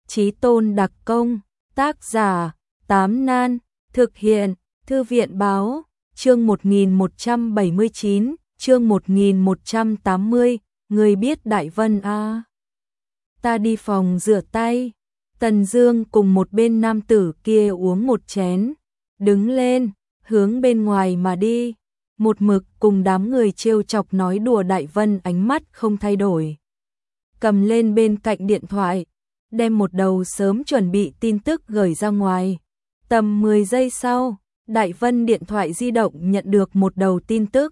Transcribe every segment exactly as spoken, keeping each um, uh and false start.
Chí tôn đặc công, tác giả, Tám Nan, thực hiện, Thư viện báo, chương một nghìn một trăm bảy mươi chín, chương một nghìn một trăm tám mươi, người biết Đại Vân a. Ta đi phòng rửa tay. Tần Dương cùng một bên nam tử kia uống một chén, đứng lên, hướng bên ngoài mà đi. Một mực cùng đám người trêu chọc nói đùa Đại Vân ánh mắt không thay đổi. Cầm lên bên cạnh điện thoại, đem một đầu sớm chuẩn bị tin tức gửi ra ngoài. Tầm mười giây sau, Đại Vân điện thoại di động nhận được một đầu tin tức.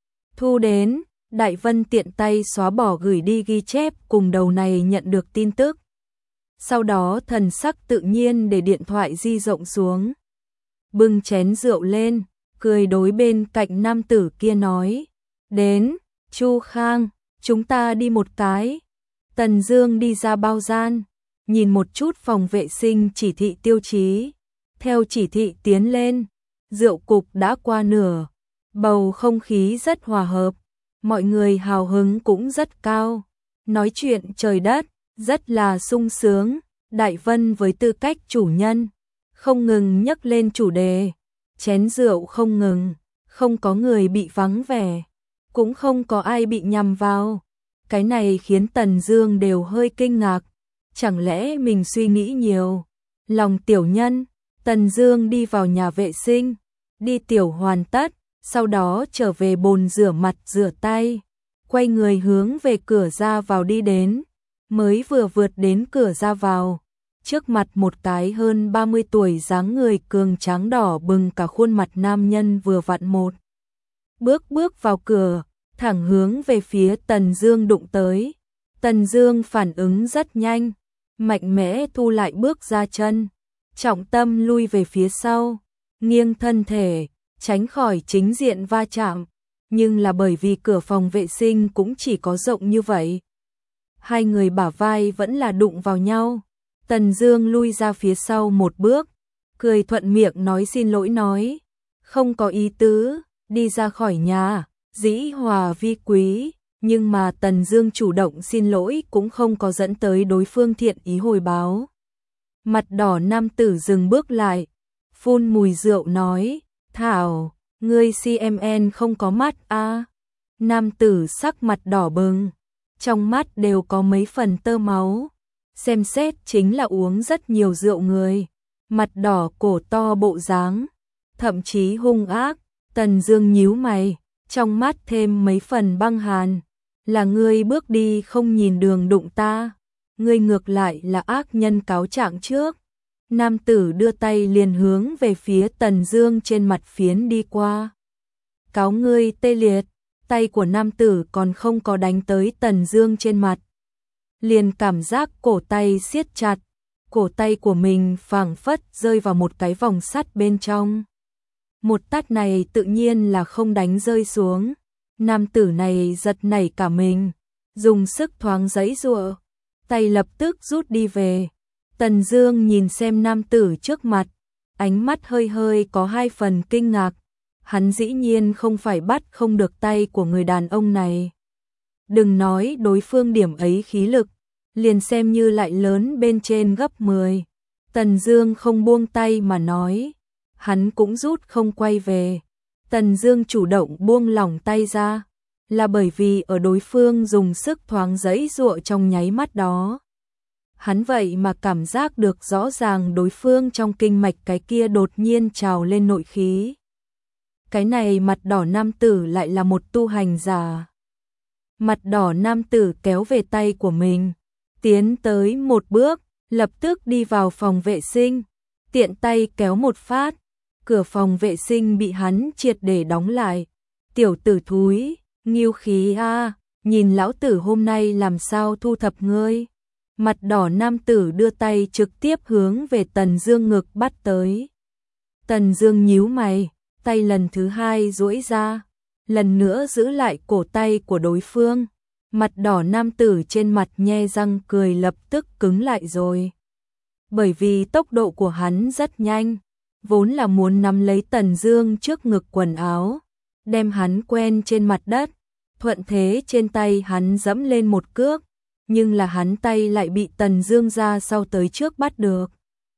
Thu đến, Đại Vân tiện tay xóa bỏ gửi đi ghi chép cùng đầu này nhận được tin tức. Sau đó thần sắc tự nhiên để điện thoại di rộng xuống. Bưng chén rượu lên, cười đối bên cạnh nam tử kia nói. Đến, Chu Khang, chúng ta đi một cái. Tần Dương đi ra bao gian, nhìn một chút phòng vệ sinh chỉ thị tiêu chí. Theo chỉ thị tiến lên, rượu cục đã qua nửa. Bầu không khí rất hòa hợp, mọi người hào hứng cũng rất cao. Nói chuyện trời đất, rất là sung sướng. Đại Vân với tư cách chủ nhân, không ngừng nhắc lên chủ đề. Chén rượu không ngừng, không có người bị vắng vẻ, cũng không có ai bị nhầm vào. Cái này khiến Tần Dương đều hơi kinh ngạc. Chẳng lẽ mình suy nghĩ nhiều? Lòng tiểu nhân, Tần Dương đi vào nhà vệ sinh, đi tiểu hoàn tất, sau đó trở về bồn rửa mặt rửa tay, quay người hướng về cửa ra vào đi đến. Mới vừa vượt đến cửa ra vào, trước mặt một cái hơn ba mươi tuổi dáng người cường tráng đỏ bừng cả khuôn mặt nam nhân vừa vặn một bước bước vào cửa, thẳng hướng về phía Tần Dương đụng tới. Tần Dương phản ứng rất nhanh, mạnh mẽ thu lại bước ra chân, trọng tâm lui về phía sau, nghiêng thân thể, tránh khỏi chính diện va chạm. Nhưng là bởi vì cửa phòng vệ sinh cũng chỉ có rộng như vậy, hai người bả vai vẫn là đụng vào nhau. Tần Dương lui ra phía sau một bước, cười thuận miệng nói xin lỗi nói. Không có ý tứ, đi ra khỏi nhà, dĩ hòa vi quý. Nhưng mà Tần Dương chủ động xin lỗi cũng không có dẫn tới đối phương thiện ý hồi báo. Mặt đỏ nam tử dừng bước lại, phun mùi rượu nói. Thảo, ngươi xê em en không có mắt a? À? Nam tử sắc mặt đỏ bừng, trong mắt đều có mấy phần tơ máu. Xem xét chính là uống rất nhiều rượu người, mặt đỏ cổ to bộ dáng, thậm chí hung ác. Tần Dương nhíu mày, trong mắt thêm mấy phần băng hàn. Là ngươi bước đi không nhìn đường đụng ta, ngươi ngược lại là ác nhân cáo trạng trước. Nam tử đưa tay liền hướng về phía Tần Dương trên mặt phiến đi qua. Cáo ngươi tê liệt. Tay của nam tử còn không có đánh tới Tần Dương trên mặt, liền cảm giác cổ tay siết chặt, cổ tay của mình phảng phất rơi vào một cái vòng sắt bên trong. Một tát này tự nhiên là không đánh rơi xuống. Nam tử này giật nảy cả mình, dùng sức thoáng giãy giụa, tay lập tức rút đi về. Tần Dương nhìn xem nam tử trước mặt, ánh mắt hơi hơi có hai phần kinh ngạc. Hắn dĩ nhiên không phải bắt không được tay của người đàn ông này. Đừng nói đối phương điểm ấy khí lực, liền xem như lại lớn bên trên gấp mười. Tần Dương không buông tay mà nói, hắn cũng rút không quay về. Tần Dương chủ động buông lỏng tay ra, là bởi vì ở đối phương dùng sức thoáng giãy giụa trong nháy mắt đó. Hắn vậy mà cảm giác được rõ ràng đối phương trong kinh mạch cái kia đột nhiên trào lên nội khí. Cái này mặt đỏ nam tử lại là một tu hành giả. Mặt đỏ nam tử kéo về tay của mình, tiến tới một bước, lập tức đi vào phòng vệ sinh, tiện tay kéo một phát, cửa phòng vệ sinh bị hắn triệt để đóng lại. Tiểu tử thúi, nghiêu khí a, nhìn lão tử hôm nay làm sao thu thập ngươi. Mặt đỏ nam tử đưa tay trực tiếp hướng về Tần Dương ngực bắt tới. Tần Dương nhíu mày, tay lần thứ hai duỗi ra, lần nữa giữ lại cổ tay của đối phương. Mặt đỏ nam tử trên mặt nhe răng cười lập tức cứng lại rồi. Bởi vì tốc độ của hắn rất nhanh, vốn là muốn nắm lấy Tần Dương trước ngực quần áo, đem hắn quen trên mặt đất, thuận thế trên tay hắn giẫm lên một cước, nhưng là hắn tay lại bị Tần Dương ra sau tới trước bắt được.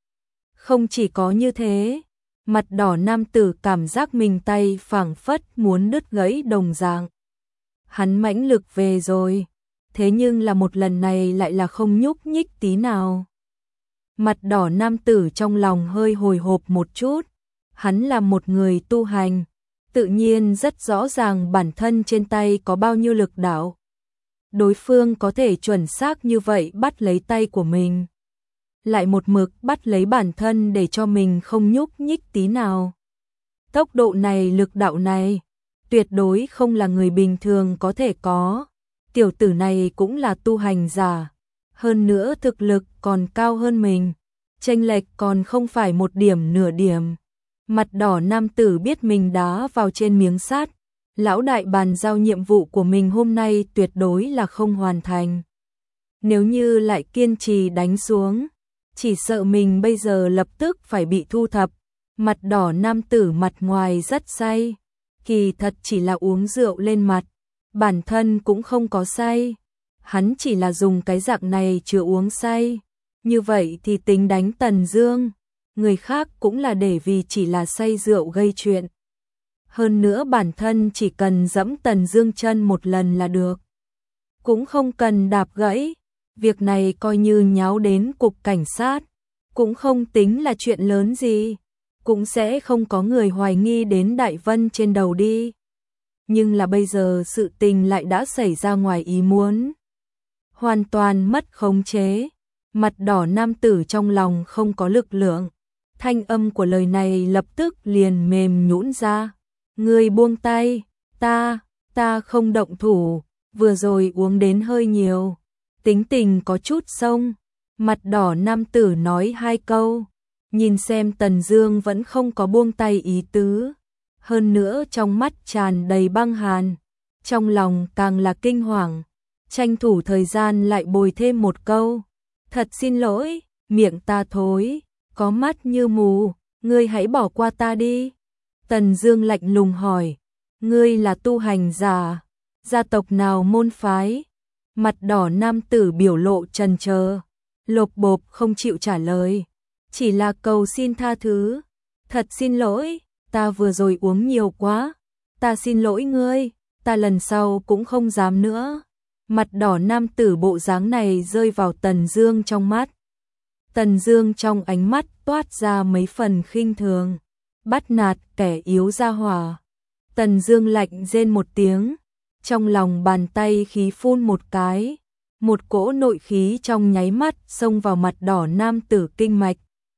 Không chỉ có như thế, mặt đỏ nam tử cảm giác mình tay phảng phất muốn đứt gãy đồng dạng. Hắn mãnh lực về rồi, thế nhưng là một lần này lại là không nhúc nhích tí nào. Mặt đỏ nam tử trong lòng hơi hồi hộp một chút, hắn là một người tu hành, tự nhiên rất rõ ràng bản thân trên tay có bao nhiêu lực đạo. Đối phương có thể chuẩn xác như vậy bắt lấy tay của mình, lại một mực bắt lấy bản thân để cho mình không nhúc nhích tí nào. Tốc độ này, lực đạo này, tuyệt đối không là người bình thường có thể có. Tiểu tử này cũng là tu hành giả, hơn nữa thực lực còn cao hơn mình, chênh lệch còn không phải một điểm nửa điểm. Mặt đỏ nam tử biết mình đá vào trên miếng sắt, lão đại bàn giao nhiệm vụ của mình hôm nay tuyệt đối là không hoàn thành. Nếu như lại kiên trì đánh xuống, chỉ sợ mình bây giờ lập tức phải bị thu thập. Mặt đỏ nam tử mặt ngoài rất say, kỳ thật chỉ là uống rượu lên mặt, bản thân cũng không có say. Hắn chỉ là dùng cái dạng này chứa uống say. Như vậy thì tính đánh Tần Dương, người khác cũng là để vì chỉ là say rượu gây chuyện. Hơn nữa bản thân chỉ cần dẫm Tần Dương chân một lần là được, cũng không cần đạp gãy. Việc này coi như nháo đến cục cảnh sát, cũng không tính là chuyện lớn gì, cũng sẽ không có người hoài nghi đến Đại Vân trên đầu đi. Nhưng là bây giờ sự tình lại đã xảy ra ngoài ý muốn, hoàn toàn mất khống chế. Mặt đỏ nam tử trong lòng không có lực lượng, thanh âm của lời này lập tức liền mềm nhũn ra. Ngươi buông tay, ta, ta không động thủ, vừa rồi uống đến hơi nhiều, tính tình có chút xông. Mặt đỏ nam tử nói hai câu, nhìn xem Tần Dương vẫn không có buông tay ý tứ, hơn nữa trong mắt tràn đầy băng hàn, trong lòng càng là kinh hoàng, tranh thủ thời gian lại bồi thêm một câu. Thật xin lỗi, miệng ta thối, có mắt như mù, ngươi hãy bỏ qua ta đi. Tần Dương lạnh lùng hỏi, ngươi là tu hành giả, gia tộc nào môn phái? Mặt đỏ nam tử biểu lộ chần chờ, lộp bộp không chịu trả lời, chỉ là cầu xin tha thứ. Thật xin lỗi, ta vừa rồi uống nhiều quá, ta xin lỗi ngươi, ta lần sau cũng không dám nữa. Mặt đỏ nam tử bộ dáng này rơi vào Tần Dương trong mắt. Tần Dương trong ánh mắt toát ra mấy phần khinh thường, bắt nạt kẻ yếu ra hỏa. Tần Dương lạnh rên một tiếng, trong lòng bàn tay khí phun một cái, một cỗ nội khí trong nháy mắt xông vào mặt đỏ nam tử kinh mạch.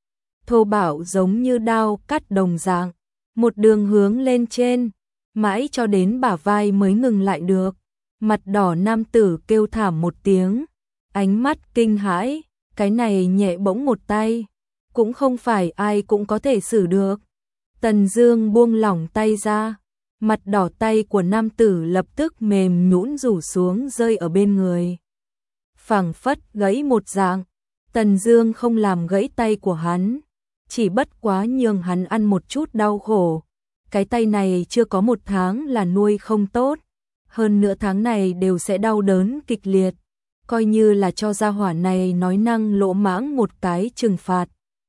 Thô bạo giống như đao cắt đồng dạng, một đường hướng lên trên, mãi cho đến bả vai mới ngừng lại được. Mặt đỏ nam tử kêu thảm một tiếng, ánh mắt kinh hãi, cái này nhẹ bỗng một tay, cũng không phải ai cũng có thể xử được. Tần Dương buông lỏng tay ra, mặt đỏ tay của nam tử lập tức mềm nhũn rủ xuống rơi ở bên người. Phảng phất gãy một dạng, Tần Dương không làm gãy tay của hắn, chỉ bất quá nhường hắn ăn một chút đau khổ. Cái tay này chưa có một tháng là nuôi không tốt, hơn nửa tháng này đều sẽ đau đớn kịch liệt, coi như là cho gia hỏa này nói năng lỗ mãng một cái trừng phạt.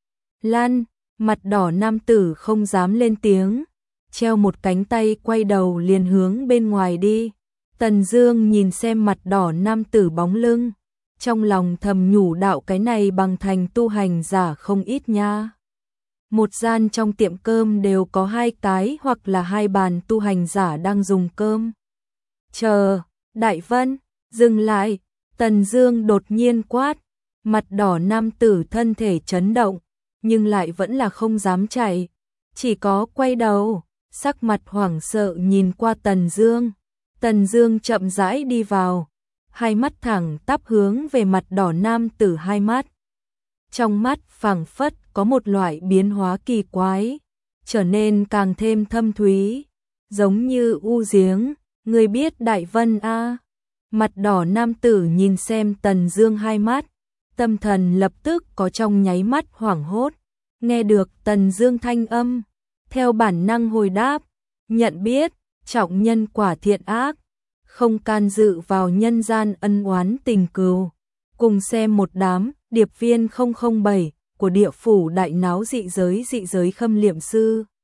Lan, mặt đỏ nam tử không dám lên tiếng, treo một cánh tay quay đầu liền hướng bên ngoài đi. Tần Dương nhìn xem mặt đỏ nam tử bóng lưng, trong lòng thầm nhủ đạo cái này bằng thành tu hành giả không ít nha. Một gian trong tiệm cơm đều có hai cái hoặc là hai bàn tu hành giả đang dùng cơm. Chờ, Đại Vân, dừng lại, Tần Dương đột nhiên quát, mặt đỏ nam tử thân thể chấn động, nhưng lại vẫn là không dám chạy, chỉ có quay đầu, sắc mặt hoảng sợ nhìn qua Tần Dương. Tần Dương chậm rãi đi vào, hai mắt thẳng tắp hướng về mặt đỏ nam tử hai mắt. Trong mắt phảng phất có một loại biến hóa kỳ quái, trở nên càng thêm thâm thúy, giống như u giếng. Người biết Đại Vân a? À? Mặt đỏ nam tử nhìn xem Tần Dương hai mắt, tâm thần lập tức có trong nháy mắt hoảng hốt, nghe được Tần Dương thanh âm, theo bản năng hồi đáp, nhận biết, trọng nhân quả thiện ác, không can dự vào nhân gian ân oán tình cừu, Cùng xem một đám điệp viên không không bảy của địa phủ đại náo dị giới dị giới khâm liệm sư.